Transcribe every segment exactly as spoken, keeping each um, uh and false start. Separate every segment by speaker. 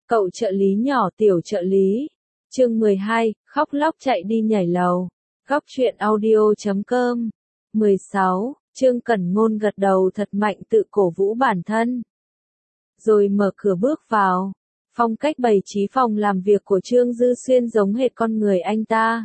Speaker 1: Cậu trợ lý nhỏ tiểu trợ lý. Chương mười hai, khóc lóc chạy đi nhảy lầu. Góc truyện audio chấm com. mười sáu, Trương Cẩn Ngôn gật đầu thật mạnh tự cổ vũ bản thân. Rồi mở cửa bước vào. Phong cách bày trí phòng làm việc của Trương Dư Xuyên giống hệt con người anh ta.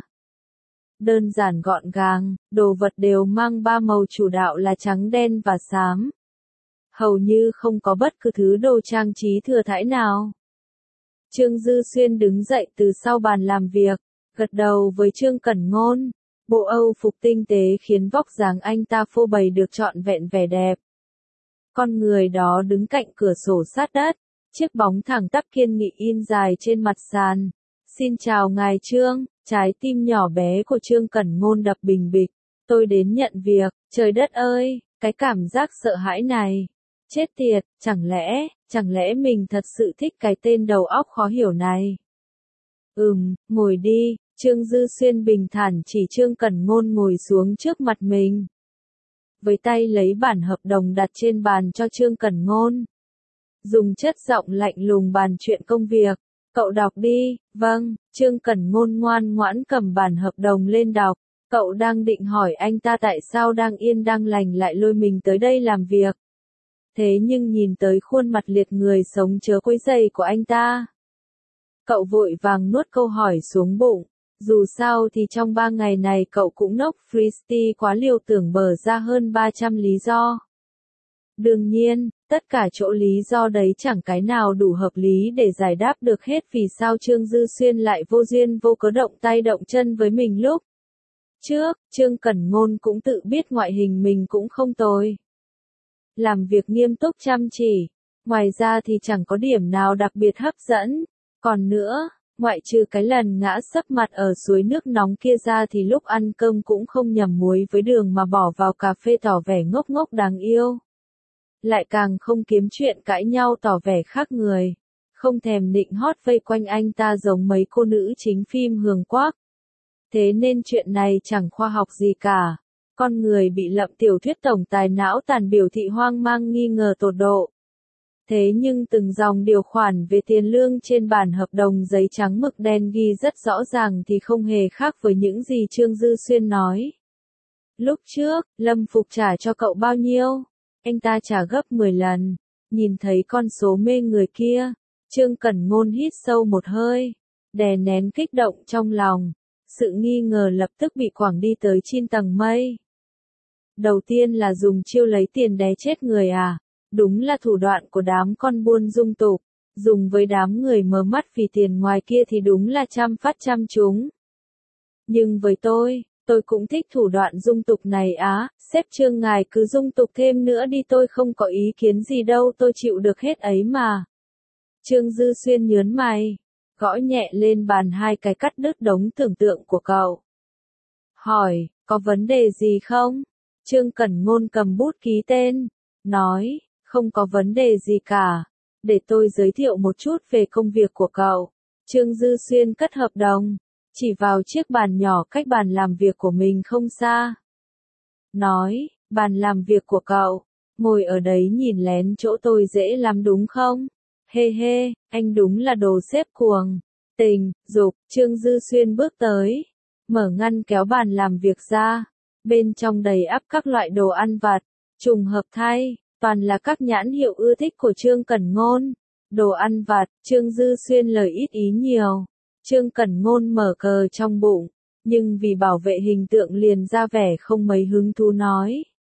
Speaker 1: Đơn giản gọn gàng, đồ vật đều mang ba màu chủ đạo là trắng đen và xám. Hầu như không có bất cứ thứ đồ trang trí thừa thãi nào. Trương Dư Xuyên đứng dậy từ sau bàn làm việc, gật đầu với Trương Cẩn Ngôn. Bộ Âu phục tinh tế khiến vóc dáng anh ta phô bày được trọn vẹn vẻ đẹp. Con người đó đứng cạnh cửa sổ sát đất, chiếc bóng thẳng tắp kiên nghị in dài trên mặt sàn. Xin chào ngài Trương, trái tim nhỏ bé của Trương Cẩn Ngôn đập bình bịch. Tôi đến nhận việc, trời đất ơi, cái cảm giác sợ hãi này. Chết tiệt, chẳng lẽ, chẳng lẽ mình thật sự thích cái tên đầu óc khó hiểu này. Ừm, ngồi đi, Trương Dư Xuyên bình thản chỉ Trương Cẩn Ngôn ngồi xuống trước mặt mình. Với tay lấy bản hợp đồng đặt trên bàn cho Trương Cẩn Ngôn. Dùng chất giọng lạnh lùng bàn chuyện công việc. Cậu đọc đi, vâng, Trương Cẩn Ngôn ngoan ngoãn cầm bản hợp đồng lên đọc. Cậu đang định hỏi anh ta tại sao đang yên đang lành lại lôi mình tới đây làm việc. Thế nhưng nhìn tới khuôn mặt liệt người sống chớ quấy rầy của anh ta. Cậu vội vàng nuốt câu hỏi xuống bụng. Dù sao thì trong ba ngày này cậu cũng nốc freestyle quá liều tưởng bở ra hơn ba trăm lý do. Đương nhiên, tất cả chỗ lý do đấy chẳng cái nào đủ hợp lý để giải đáp được hết vì sao Trương Dư Xuyên lại vô duyên vô cớ động tay động chân với mình lúc trước. Trương Cẩn Ngôn cũng tự biết ngoại hình mình cũng không tồi. Làm việc nghiêm túc chăm chỉ. Ngoài ra thì chẳng có điểm nào đặc biệt hấp dẫn. Còn nữa, ngoại trừ cái lần ngã sấp mặt ở suối nước nóng kia ra thì lúc ăn cơm cũng không nhầm muối với đường mà bỏ vào cà phê tỏ vẻ ngốc ngốc đáng yêu. Lại càng không kiếm chuyện cãi nhau tỏ vẻ khác người. Không thèm nịnh hót vây quanh anh ta giống mấy cô nữ chính phim hường quác. Thế nên chuyện này chẳng khoa học gì cả. Con người bị lậm tiểu thuyết tổng tài não tàn biểu thị hoang mang nghi ngờ tột độ. Thế nhưng từng dòng điều khoản về tiền lương trên bản hợp đồng giấy trắng mực đen ghi rất rõ ràng thì không hề khác với những gì Trương Dư Xuyên nói. Lúc trước, Lâm Phục trả cho cậu bao nhiêu? Anh ta trả gấp mười lần. Nhìn thấy con số mê người kia, Trương Cẩn Ngôn hít sâu một hơi, đè nén kích động trong lòng. Sự nghi ngờ lập tức bị quẳng đi tới chín tầng mây. Đầu tiên là dùng chiêu lấy tiền đè chết người à? Đúng là thủ đoạn của đám con buôn dung tục. Dùng với đám người mờ mắt vì tiền ngoài kia thì đúng là trăm phát trăm trúng. Nhưng với tôi, tôi cũng thích thủ đoạn dung tục này á. Sếp Trương ngài cứ dung tục thêm nữa đi, tôi không có ý kiến gì đâu, tôi chịu được hết ấy mà. Trương Dư Xuyên nhớn mày, gõ nhẹ lên bàn hai cái cắt đứt đống tưởng tượng của cậu. Hỏi, có vấn đề gì không? Trương Cẩn Ngôn cầm bút ký tên, nói, không có vấn đề gì cả. Để tôi giới thiệu một chút về công việc của cậu. Trương Dư Xuyên cất hợp đồng, chỉ vào chiếc bàn nhỏ cách bàn làm việc của mình không xa. Nói, bàn làm việc của cậu, ngồi ở đấy nhìn lén chỗ tôi dễ lắm đúng không? Hê hê, anh đúng là đồ sếp cuồng. Tình, dục, Trương Dư Xuyên bước tới, mở ngăn kéo bàn làm việc ra. Bên trong đầy ắp các loại đồ ăn vặt, trùng hợp thay, toàn là các nhãn hiệu ưa thích của Trương Cẩn Ngôn. Đồ ăn vặt, Trương Dư Xuyên lời ít ý nhiều. Trương Cẩn Ngôn mở cờ trong bụng, nhưng vì bảo vệ hình tượng liền ra vẻ không mấy hứng thú nói.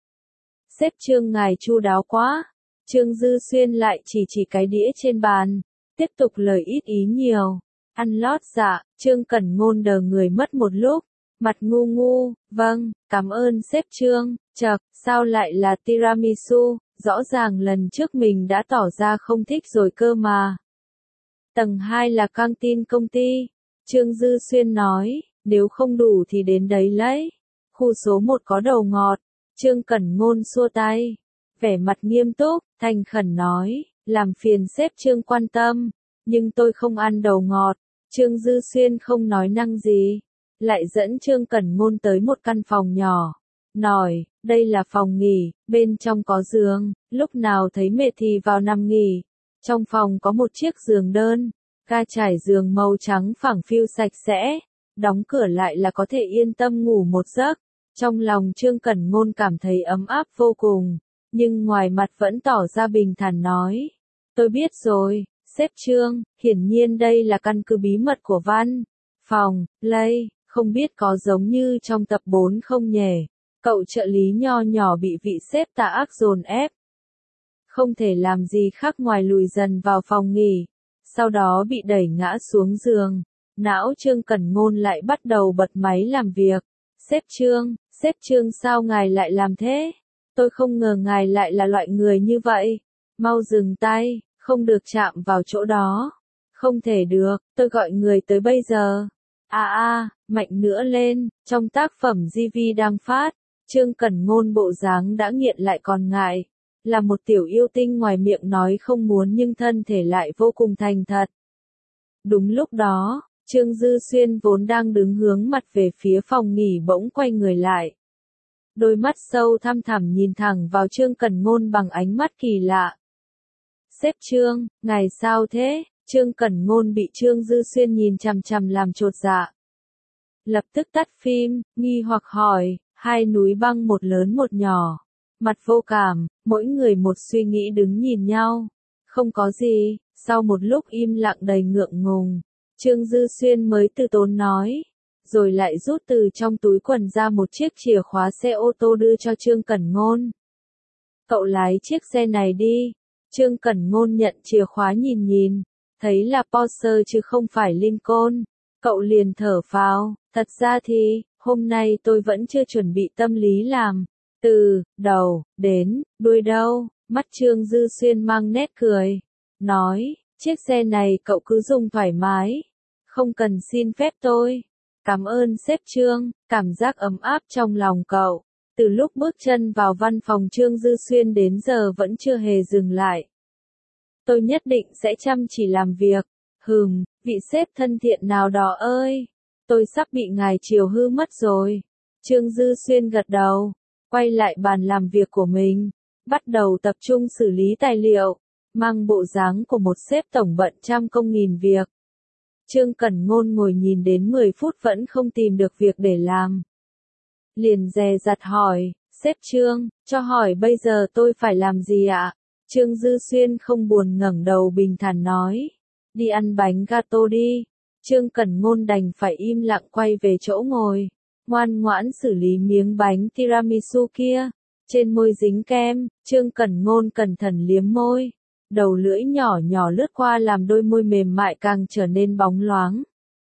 Speaker 1: Sếp Trương ngài chu đáo quá. Trương Dư Xuyên lại chỉ chỉ cái đĩa trên bàn, tiếp tục lời ít ý nhiều. Ăn lót dạ, Trương Cẩn Ngôn đờ người mất một lúc, mặt ngu ngu, vâng, cảm ơn sếp Trương. Chậc, sao lại là tiramisu, rõ ràng lần trước mình đã tỏ ra không thích rồi cơ mà. Tầng hai là căng tin công ty. Trương Dư Xuyên nói, nếu không đủ thì đến đấy lấy. Khu số một có đầu ngọt. Trương Cẩn Ngôn xua tay, vẻ mặt nghiêm túc, thành khẩn nói, làm phiền sếp Trương quan tâm, nhưng tôi không ăn đầu ngọt. Trương Dư Xuyên không nói năng gì, lại dẫn Trương Cẩn Ngôn tới một căn phòng nhỏ. Nói, đây là phòng nghỉ, bên trong có giường, lúc nào thấy mệt thì vào nằm nghỉ. Trong phòng có một chiếc giường đơn, ga trải giường màu trắng phẳng phiu sạch sẽ, đóng cửa lại là có thể yên tâm ngủ một giấc. Trong lòng Trương Cẩn Ngôn cảm thấy ấm áp vô cùng, nhưng ngoài mặt vẫn tỏ ra bình thản nói. Tôi biết rồi, sếp Trương, hiển nhiên đây là căn cứ bí mật của văn phòng, Lây, không biết có giống như trong tập bốn không nhỉ? Cậu trợ lý nho nhỏ bị vị sếp tà ác dồn ép. Không thể làm gì khác ngoài lùi dần vào phòng nghỉ, sau đó bị đẩy ngã xuống giường. Não Trương Cẩn Ngôn lại bắt đầu bật máy làm việc. Sếp Trương, sếp Trương sao ngài lại làm thế? Tôi không ngờ ngài lại là loại người như vậy. Mau dừng tay, không được chạm vào chỗ đó. Không thể được, tôi gọi người tới bây giờ. À à, mạnh nữa lên, trong tác phẩm gi vi đang phát, Trương Cẩn Ngôn bộ dáng đã nghiện lại còn ngại. Là một tiểu yêu tinh ngoài miệng nói không muốn nhưng thân thể lại vô cùng thành thật. Đúng lúc đó, Trương Dư Xuyên vốn đang đứng hướng mặt về phía phòng nghỉ bỗng quay người lại. Đôi mắt sâu thăm thẳm nhìn thẳng vào Trương Cẩn Ngôn bằng ánh mắt kỳ lạ. Sếp Trương, ngài sao thế? Trương Cẩn Ngôn bị Trương Dư Xuyên nhìn chằm chằm làm chột dạ. Lập tức tắt phim, nghi hoặc hỏi, hai núi băng một lớn một nhỏ. Mặt vô cảm, mỗi người một suy nghĩ đứng nhìn nhau. Không có gì, sau một lúc im lặng đầy ngượng ngùng, Trương Dư Xuyên mới từ tốn nói, rồi lại rút từ trong túi quần ra một chiếc chìa khóa xe ô tô đưa cho Trương Cẩn Ngôn. Cậu lái chiếc xe này đi. Trương Cẩn Ngôn nhận chìa khóa nhìn nhìn, thấy là Porsche chứ không phải Lincoln. Cậu liền thở phào, thật ra thì, hôm nay tôi vẫn chưa chuẩn bị tâm lý làm. Từ đầu đến đuôi đâu, mắt Trương Dư Xuyên mang nét cười, nói, chiếc xe này cậu cứ dùng thoải mái, không cần xin phép tôi. Cảm ơn sếp Trương, cảm giác ấm áp trong lòng cậu. Từ lúc bước chân vào văn phòng Trương Dư Xuyên đến giờ vẫn chưa hề dừng lại. Tôi nhất định sẽ chăm chỉ làm việc. Hừm, vị sếp thân thiện nào đó ơi, tôi sắp bị ngài chiều hư mất rồi. Trương Dư Xuyên gật đầu, quay lại bàn làm việc của mình, bắt đầu tập trung xử lý tài liệu, mang bộ dáng của một sếp tổng bận trăm công nghìn việc. Trương Cẩn Ngôn ngồi nhìn đến mười phút vẫn không tìm được việc để làm. Liền dè dặt hỏi, sếp Trương, cho hỏi bây giờ tôi phải làm gì ạ? Trương Dư Xuyên không buồn ngẩng đầu bình thản nói, đi ăn bánh gato đi. Trương Cẩn Ngôn đành phải im lặng quay về chỗ ngồi, ngoan ngoãn xử lý miếng bánh tiramisu kia. Trên môi dính kem, Trương Cẩn Ngôn cẩn thận liếm môi. Đầu lưỡi nhỏ nhỏ lướt qua làm đôi môi mềm mại càng trở nên bóng loáng.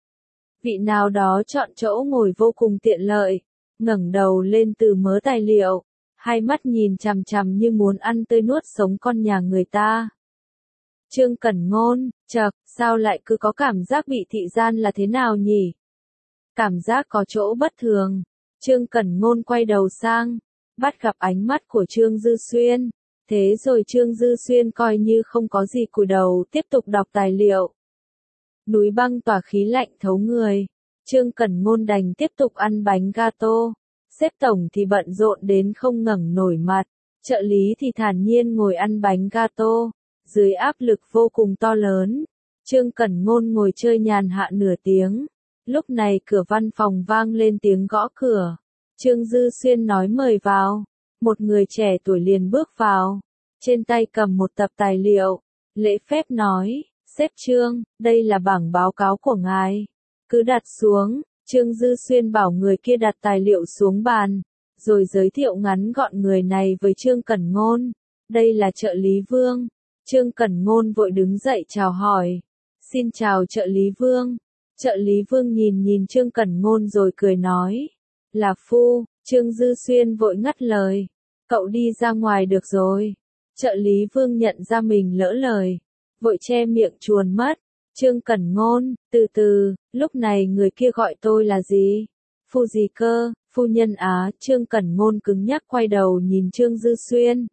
Speaker 1: Vị nào đó chọn chỗ ngồi vô cùng tiện lợi, ngẩng đầu lên từ mớ tài liệu, hai mắt nhìn chằm chằm như muốn ăn tươi nuốt sống con nhà người ta. Trương Cẩn Ngôn, chậc, sao lại cứ có cảm giác bị thị gian là thế nào nhỉ? Cảm giác có chỗ bất thường. Trương Cẩn Ngôn quay đầu sang, bắt gặp ánh mắt của Trương Dư Xuyên. Thế rồi Trương Dư Xuyên coi như không có gì cúi đầu tiếp tục đọc tài liệu. Núi băng tỏa khí lạnh thấu người. Trương Cẩn Ngôn đành tiếp tục ăn bánh gato. Sếp tổng thì bận rộn đến không ngẩng nổi mặt. Trợ lý thì thản nhiên ngồi ăn bánh gato. Dưới áp lực vô cùng to lớn, Trương Cẩn Ngôn ngồi chơi nhàn hạ nửa tiếng. Lúc này cửa văn phòng vang lên tiếng gõ cửa. Trương Dư Xuyên nói mời vào. Một người trẻ tuổi liền bước vào, trên tay cầm một tập tài liệu, lễ phép nói, sếp Trương, đây là bảng báo cáo của ngài. Cứ đặt xuống. Trương Dư Xuyên bảo người kia đặt tài liệu xuống bàn, rồi giới thiệu ngắn gọn người này với Trương Cẩn Ngôn. Đây là trợ lý Vương. Trương Cẩn Ngôn vội đứng dậy chào hỏi. Xin chào trợ lý Vương. Trợ lý Vương nhìn nhìn Trương Cẩn Ngôn rồi cười nói. Là Phu. Trương Dư Xuyên vội ngắt lời. Cậu đi ra ngoài được rồi. Trợ lý Vương nhận ra mình lỡ lời, vội che miệng chuồn mất. Trương Cẩn Ngôn, từ từ, lúc này người kia gọi tôi là gì? Phu gì cơ? Phu nhân á. Trương Cẩn Ngôn cứng nhắc quay đầu nhìn Trương Dư Xuyên.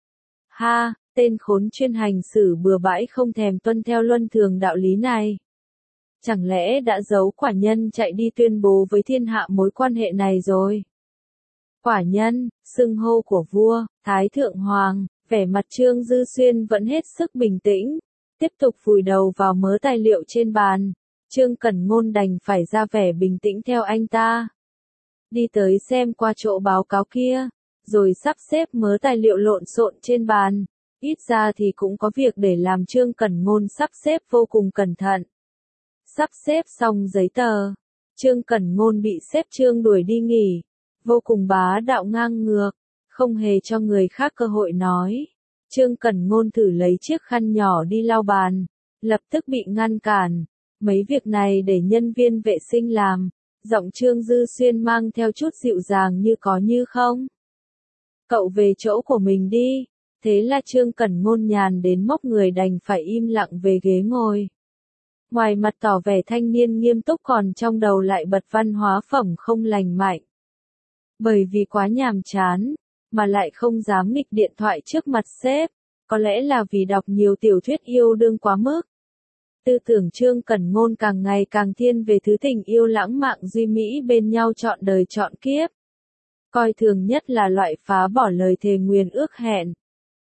Speaker 1: Ha, tên khốn chuyên hành xử bừa bãi không thèm tuân theo luân thường đạo lý này. Chẳng lẽ đã giấu quả nhân chạy đi tuyên bố với thiên hạ mối quan hệ này rồi? Quả nhân, xưng hô của vua, Thái Thượng Hoàng, vẻ mặt Trương Dư Xuyên vẫn hết sức bình tĩnh. tiếp tục vùi đầu vào mớ tài liệu trên bàn. Trương Cẩn Ngôn đành phải ra vẻ bình tĩnh theo anh ta. Đi tới xem qua chỗ báo cáo kia, rồi sắp xếp mớ tài liệu lộn xộn trên bàn. Ít ra thì cũng có việc để làm. Trương Cẩn Ngôn sắp xếp vô cùng cẩn thận. Sắp xếp xong giấy tờ, Trương Cẩn Ngôn bị sếp Trương đuổi đi nghỉ. Vô cùng bá đạo ngang ngược, không hề cho người khác cơ hội nói. Trương Cẩn Ngôn thử lấy chiếc khăn nhỏ đi lau bàn, lập tức bị ngăn cản. Mấy việc này để nhân viên vệ sinh làm. Giọng Trương Dư Xuyên mang theo chút dịu dàng như có như không. Cậu về chỗ của mình đi. Thế là Trương Cẩn Ngôn nhàn đến mốc người đành phải im lặng về ghế ngồi. Ngoài mặt tỏ vẻ thanh niên nghiêm túc còn trong đầu lại bật văn hóa phẩm không lành mạnh. Bởi vì quá nhàm chán, mà lại không dám nghịch điện thoại trước mặt sếp, có lẽ là vì đọc nhiều tiểu thuyết yêu đương quá mức. Tư tưởng Trương Cẩn Ngôn càng ngày càng thiên về thứ tình yêu lãng mạn duy mỹ bên nhau trọn đời trọn kiếp. Coi thường nhất là loại phá bỏ lời thề nguyền ước hẹn.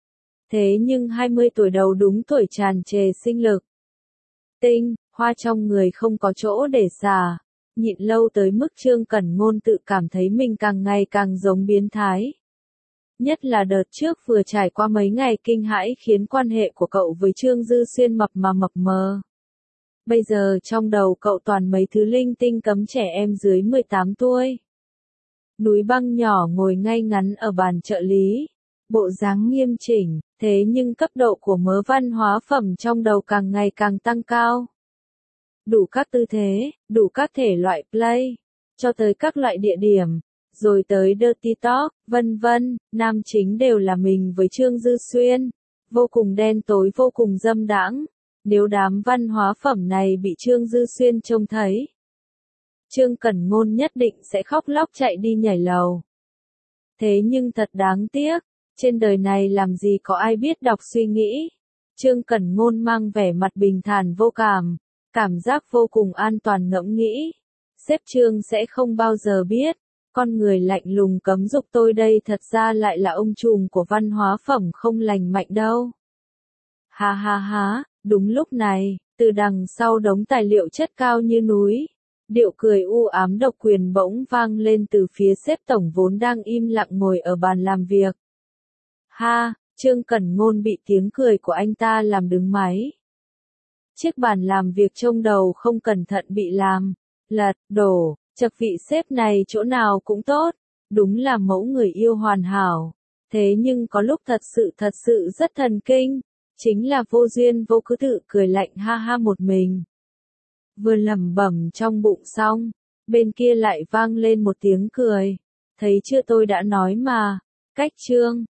Speaker 1: Thế nhưng hai mươi tuổi đầu đúng tuổi tràn trề sinh lực. Tinh, hoa trong người không có chỗ để xả. Nhịn lâu tới mức Trương Cẩn Ngôn tự cảm thấy mình càng ngày càng giống biến thái. Nhất là đợt trước vừa trải qua mấy ngày kinh hãi khiến quan hệ của cậu với Trương Dư Xuyên mập mà mập mờ. Bây giờ trong đầu cậu toàn mấy thứ linh tinh cấm trẻ em dưới mười tám tuổi. Núi băng nhỏ ngồi ngay ngắn ở bàn trợ lý. Bộ dáng nghiêm chỉnh, thế nhưng cấp độ của mớ văn hóa phẩm trong đầu càng ngày càng tăng cao. Đủ các tư thế, đủ các thể loại play, cho tới các loại địa điểm, rồi tới dirty talk, vân vân, nam chính đều là mình với Trương Dư Xuyên, vô cùng đen tối vô cùng dâm đãng. Nếu đám văn hóa phẩm này bị Trương Dư Xuyên trông thấy, Trương Cẩn Ngôn nhất định sẽ khóc lóc chạy đi nhảy lầu. Thế nhưng thật đáng tiếc, trên đời này làm gì có ai biết đọc suy nghĩ. Trương Cẩn Ngôn mang vẻ mặt bình thản vô cảm, cảm giác vô cùng an toàn ngẫm nghĩ. Sếp Trương sẽ không bao giờ biết, con người lạnh lùng cấm dục tôi đây thật ra lại là ông trùm của văn hóa phẩm không lành mạnh đâu. Ha ha ha, đúng lúc này, từ đằng sau đống tài liệu chất cao như núi, điệu cười u ám độc quyền bỗng vang lên từ phía sếp tổng vốn đang im lặng ngồi ở bàn làm việc. Ha, Trương Cẩn Ngôn bị tiếng cười của anh ta làm đứng máy. Chiếc bàn làm việc trông đầu không cẩn thận bị làm, lật, đổ, chật vị sếp này chỗ nào cũng tốt, đúng là mẫu người yêu hoàn hảo. Thế nhưng có lúc thật sự thật sự rất thần kinh, chính là vô duyên vô cớ tự cười lạnh ha ha một mình. Vừa lẩm bẩm trong bụng xong, bên kia lại vang lên một tiếng cười. Thấy chưa tôi đã nói mà, cách Trương,